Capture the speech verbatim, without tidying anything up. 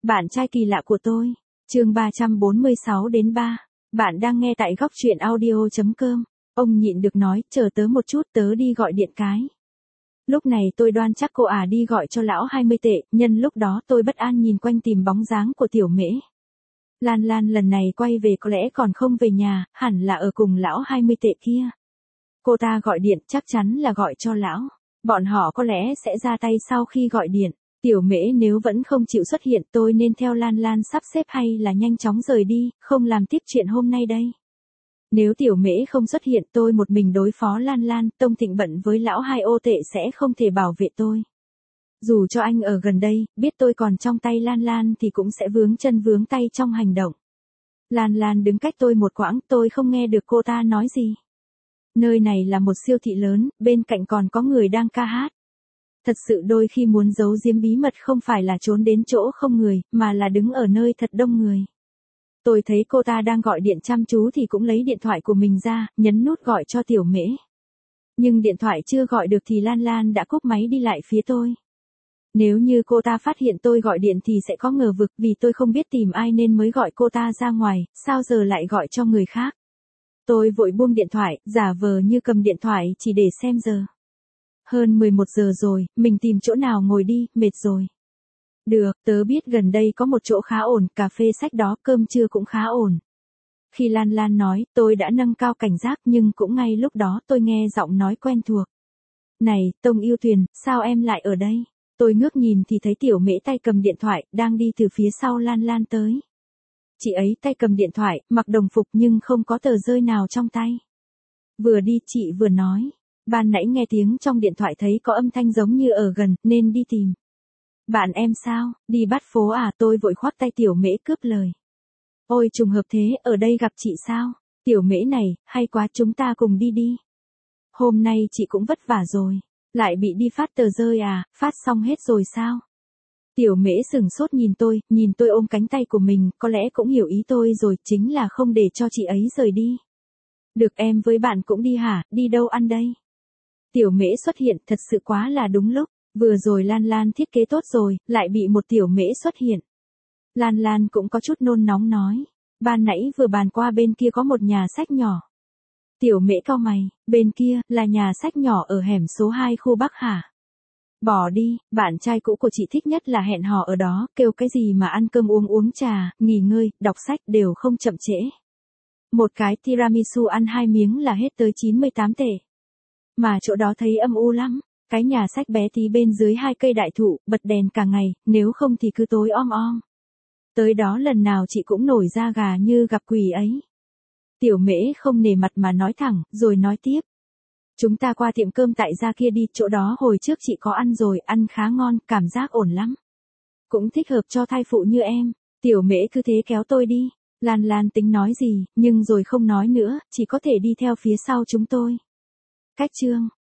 Bạn trai kỳ lạ của tôi. Chương ba trăm bốn mươi sáu đến ba. Bạn đang nghe tại góc truyện audio chấm com. Ông nhịn được nói, chờ tớ một chút, tớ đi gọi điện cái. Lúc này tôi đoan chắc cô à đi gọi cho lão hai mươi tệ, nhân lúc đó tôi bất an nhìn quanh tìm bóng dáng của tiểu mễ. Lan Lan lần này quay về có lẽ còn không về nhà, hẳn là ở cùng lão hai mươi tệ kia. Cô ta gọi điện chắc chắn là gọi cho lão. Bọn họ có lẽ sẽ ra tay sau khi gọi điện. Tiểu mễ nếu vẫn không chịu xuất hiện tôi nên theo Lan Lan sắp xếp hay là nhanh chóng rời đi, không làm tiếp chuyện hôm nay đây. Nếu tiểu mễ không xuất hiện tôi một mình đối phó Lan Lan, Tông Thịnh bận với lão hai ô tệ sẽ không thể bảo vệ tôi. Dù cho anh ở gần đây, biết tôi còn trong tay Lan Lan thì cũng sẽ vướng chân vướng tay trong hành động. Lan Lan đứng cách tôi một quãng, tôi không nghe được cô ta nói gì. Nơi này là một siêu thị lớn, bên cạnh còn có người đang ca hát. Thật sự đôi khi muốn giấu giếm bí mật không phải là trốn đến chỗ không người, mà là đứng ở nơi thật đông người. Tôi thấy cô ta đang gọi điện chăm chú thì cũng lấy điện thoại của mình ra, nhấn nút gọi cho tiểu mễ. Nhưng điện thoại chưa gọi được thì Lan Lan đã cúp máy đi lại phía tôi. Nếu như cô ta phát hiện tôi gọi điện thì sẽ có ngờ vực vì tôi không biết tìm ai nên mới gọi cô ta ra ngoài, sao giờ lại gọi cho người khác. Tôi vội buông điện thoại, giả vờ như cầm điện thoại chỉ để xem giờ. Hơn mười một giờ rồi, mình tìm chỗ nào ngồi đi, mệt rồi. Được, tớ biết gần đây có một chỗ khá ổn, cà phê sách đó, cơm trưa cũng khá ổn. Khi Lan Lan nói, tôi đã nâng cao cảnh giác nhưng cũng ngay lúc đó tôi nghe giọng nói quen thuộc. Này, Tông Yêu Tuyền, sao em lại ở đây? Tôi ngước nhìn thì thấy tiểu mễ tay cầm điện thoại, đang đi từ phía sau Lan Lan tới. Chị ấy tay cầm điện thoại, mặc đồng phục nhưng không có tờ rơi nào trong tay. Vừa đi chị vừa nói. Ban nãy nghe tiếng trong điện thoại thấy có âm thanh giống như ở gần, nên đi tìm. Bạn em sao, đi bắt phố à? Tôi vội khoác tay tiểu mễ cướp lời. Ôi trùng hợp thế, ở đây gặp chị sao? Tiểu mễ này, hay quá chúng ta cùng đi đi. Hôm nay chị cũng vất vả rồi. Lại bị đi phát tờ rơi à, phát xong hết rồi sao? Tiểu mễ sừng sốt nhìn tôi, nhìn tôi ôm cánh tay của mình, có lẽ cũng hiểu ý tôi rồi, chính là không để cho chị ấy rời đi. Được em với bạn cũng đi hả, đi đâu ăn đây? Tiểu mễ xuất hiện thật sự quá là đúng lúc, vừa rồi Lan Lan thiết kế tốt rồi, lại bị một tiểu mễ xuất hiện. Lan Lan cũng có chút nôn nóng nói, ban nãy vừa bàn qua bên kia có một nhà sách nhỏ. Tiểu mễ cau mày, bên kia là nhà sách nhỏ ở hẻm số hai khu Bắc hả? Bỏ đi, bạn trai cũ của chị thích nhất là hẹn hò ở đó, kêu cái gì mà ăn cơm uống uống trà, nghỉ ngơi, đọc sách đều không chậm trễ. Một cái tiramisu ăn hai miếng là hết tới chín mươi tám tệ. Mà chỗ đó thấy âm u lắm, cái nhà sách bé tí bên dưới hai cây đại thụ, bật đèn cả ngày, nếu không thì cứ tối om om. Tới đó lần nào chị cũng nổi da gà như gặp quỷ ấy. Tiểu mễ không nể mặt mà nói thẳng, rồi nói tiếp. Chúng ta qua tiệm cơm tại gia kia đi, chỗ đó hồi trước chị có ăn rồi, ăn khá ngon, cảm giác ổn lắm. Cũng thích hợp cho thai phụ như em. Tiểu mễ cứ thế kéo tôi đi. Lan Lan tính nói gì, nhưng rồi không nói nữa, chỉ có thể đi theo phía sau chúng tôi. Cách chương